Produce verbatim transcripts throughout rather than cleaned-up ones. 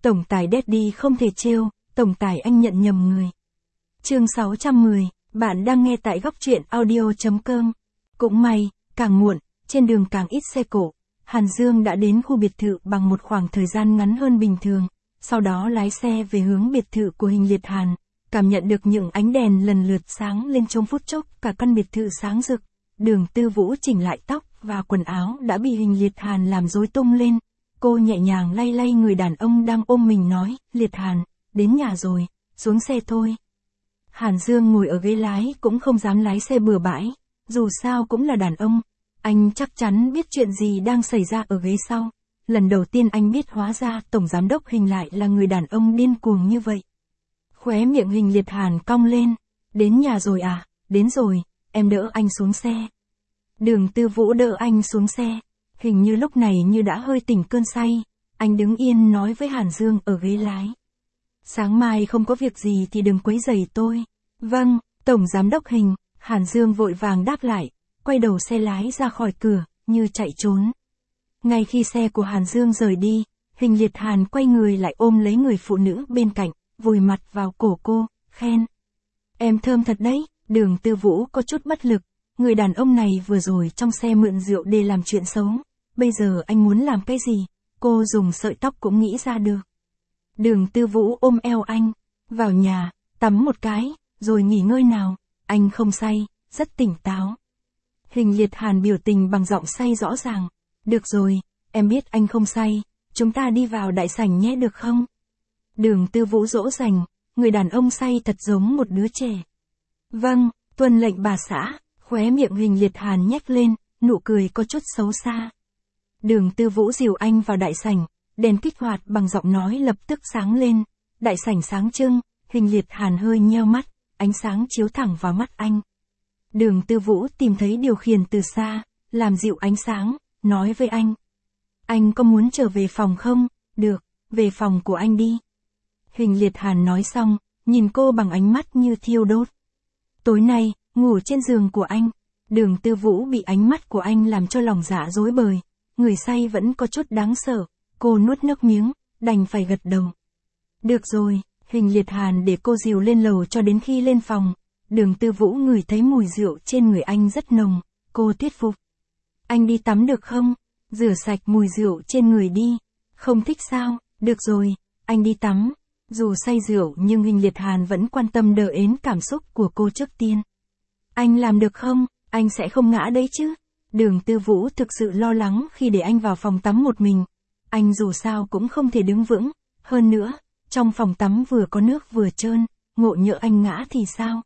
Tổng tài Daddy không thể trêu, tổng tài anh nhận nhầm người. Chương sáu trăm mười, bạn đang nghe tại góc truyện audio chấm com. Cũng may, càng muộn, trên đường càng ít xe cộ, Hàn Dương đã đến khu biệt thự bằng một khoảng thời gian ngắn hơn bình thường, sau đó lái xe về hướng biệt thự của Hình Liệt Hàn, cảm nhận được những ánh đèn lần lượt sáng lên trong phút chốc cả căn biệt thự sáng rực. Đường Tư Vũ chỉnh lại tóc và quần áo đã bị Hình Liệt Hàn làm rối tung lên. Cô nhẹ nhàng lay lay người đàn ông đang ôm mình nói, Liệt Hàn, đến nhà rồi, xuống xe thôi. Hàn Dương ngồi ở ghế lái cũng không dám lái xe bừa bãi, dù sao cũng là đàn ông, anh chắc chắn biết chuyện gì đang xảy ra ở ghế sau. Lần đầu tiên anh biết hóa ra Tổng Giám đốc Hình lại là người đàn ông điên cuồng như vậy. Khóe miệng Hình Liệt Hàn cong lên, đến nhà rồi à, đến rồi, em đỡ anh xuống xe. Đường Tư Vũ đỡ anh xuống xe, hình như lúc này như đã hơi tỉnh cơn say, anh đứng yên nói với Hàn Dương ở ghế lái. Sáng mai không có việc gì thì đừng quấy rầy tôi. Vâng, Tổng Giám đốc Hình, Hàn Dương vội vàng đáp lại, quay đầu xe lái ra khỏi cửa, như chạy trốn. Ngay khi xe của Hàn Dương rời đi, Hình Liệt Hàn quay người lại ôm lấy người phụ nữ bên cạnh, vùi mặt vào cổ cô, khen. Em thơm thật đấy. Đường Tư Vũ có chút bất lực, người đàn ông này vừa rồi trong xe mượn rượu để làm chuyện xấu, bây giờ anh muốn làm cái gì, cô dùng sợi tóc cũng nghĩ ra được. Đường Tư Vũ ôm eo anh, vào nhà, tắm một cái, rồi nghỉ ngơi nào, anh không say, rất tỉnh táo. Hình Liệt Hàn biểu tình bằng giọng say rõ ràng, được rồi, em biết anh không say, chúng ta đi vào đại sảnh nhé được không? Đường Tư Vũ dỗ dành, người đàn ông say thật giống một đứa trẻ. Vâng, tuân lệnh bà xã, khóe miệng Hình Liệt Hàn nhếch lên, nụ cười có chút xấu xa. Đường Tư Vũ dìu anh vào đại sảnh, đèn kích hoạt bằng giọng nói lập tức sáng lên, đại sảnh sáng trưng, Hình Liệt Hàn hơi nheo mắt, ánh sáng chiếu thẳng vào mắt anh. Đường Tư Vũ tìm thấy điều khiển từ xa, làm dịu ánh sáng, nói với anh. Anh có muốn trở về phòng không? Được, về phòng của anh đi. Hình Liệt Hàn nói xong, nhìn cô bằng ánh mắt như thiêu đốt. Tối nay, ngủ trên giường của anh. Đường Tư Vũ bị ánh mắt của anh làm cho lòng dạ rối bời, người say vẫn có chút đáng sợ, cô nuốt nước miếng, đành phải gật đầu. Được rồi, Hình Liệt Hàn để cô dìu lên lầu cho đến khi lên phòng. Đường Tư Vũ ngửi thấy mùi rượu trên người anh rất nồng, cô thuyết phục. Anh đi tắm được không? Rửa sạch mùi rượu trên người đi. Không thích sao? Được rồi, anh đi tắm. Dù say rượu nhưng Hình Liệt Hàn vẫn quan tâm đờ ến cảm xúc của cô trước tiên. Anh làm được không? Anh sẽ không ngã đấy chứ? Đường Tư Vũ thực sự lo lắng khi để anh vào phòng tắm một mình. Anh dù sao cũng không thể đứng vững. Hơn nữa, trong phòng tắm vừa có nước vừa trơn, ngộ nhỡ anh ngã thì sao?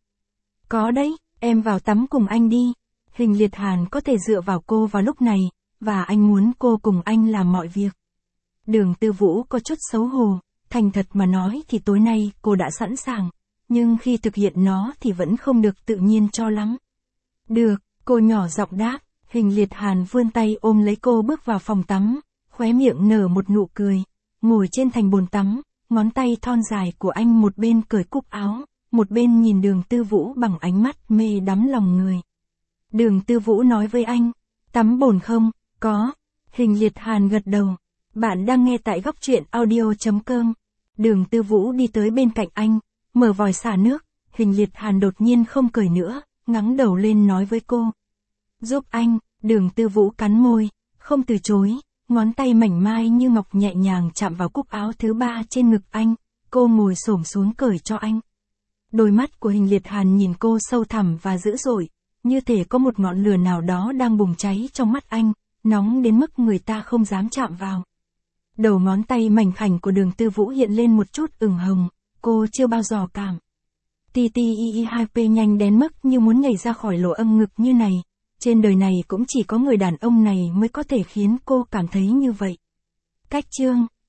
Có đấy, em vào tắm cùng anh đi. Hình Liệt Hàn có thể dựa vào cô vào lúc này, và anh muốn cô cùng anh làm mọi việc. Đường Tư Vũ có chút xấu hổ. Thành thật mà nói thì tối nay cô đã sẵn sàng, nhưng khi thực hiện nó thì vẫn không được tự nhiên cho lắm. Được, cô nhỏ giọng đáp, Hình Liệt Hàn vươn tay ôm lấy cô bước vào phòng tắm, khóe miệng nở một nụ cười, ngồi trên thành bồn tắm, ngón tay thon dài của anh một bên cởi cúc áo, một bên nhìn Đường Tư Vũ bằng ánh mắt mê đắm lòng người. Đường Tư Vũ nói với anh, tắm bồn không? Có. Hình Liệt Hàn gật đầu. Bạn đang nghe tại góc truyện audio chấm com. Đường Tư Vũ đi tới bên cạnh anh, mở vòi xả nước, Hình Liệt Hàn đột nhiên không cười nữa, ngẩng đầu lên nói với cô. Giúp anh. Đường Tư Vũ cắn môi, không từ chối, ngón tay mảnh mai như ngọc nhẹ nhàng chạm vào cúc áo thứ ba trên ngực anh, cô ngồi xổm xuống cởi cho anh. Đôi mắt của Hình Liệt Hàn nhìn cô sâu thẳm và dữ dội, như thể có một ngọn lửa nào đó đang bùng cháy trong mắt anh, nóng đến mức người ta không dám chạm vào. Đầu ngón tay mảnh khảnh của Đường Tư Vũ hiện lên một chút ửng hồng, cô chưa bao giờ cảm. tê tê i i hai pê nhanh đến mức như muốn nhảy ra khỏi lỗ âm ngực như này, trên đời này cũng chỉ có người đàn ông này mới có thể khiến cô cảm thấy như vậy. Cách chương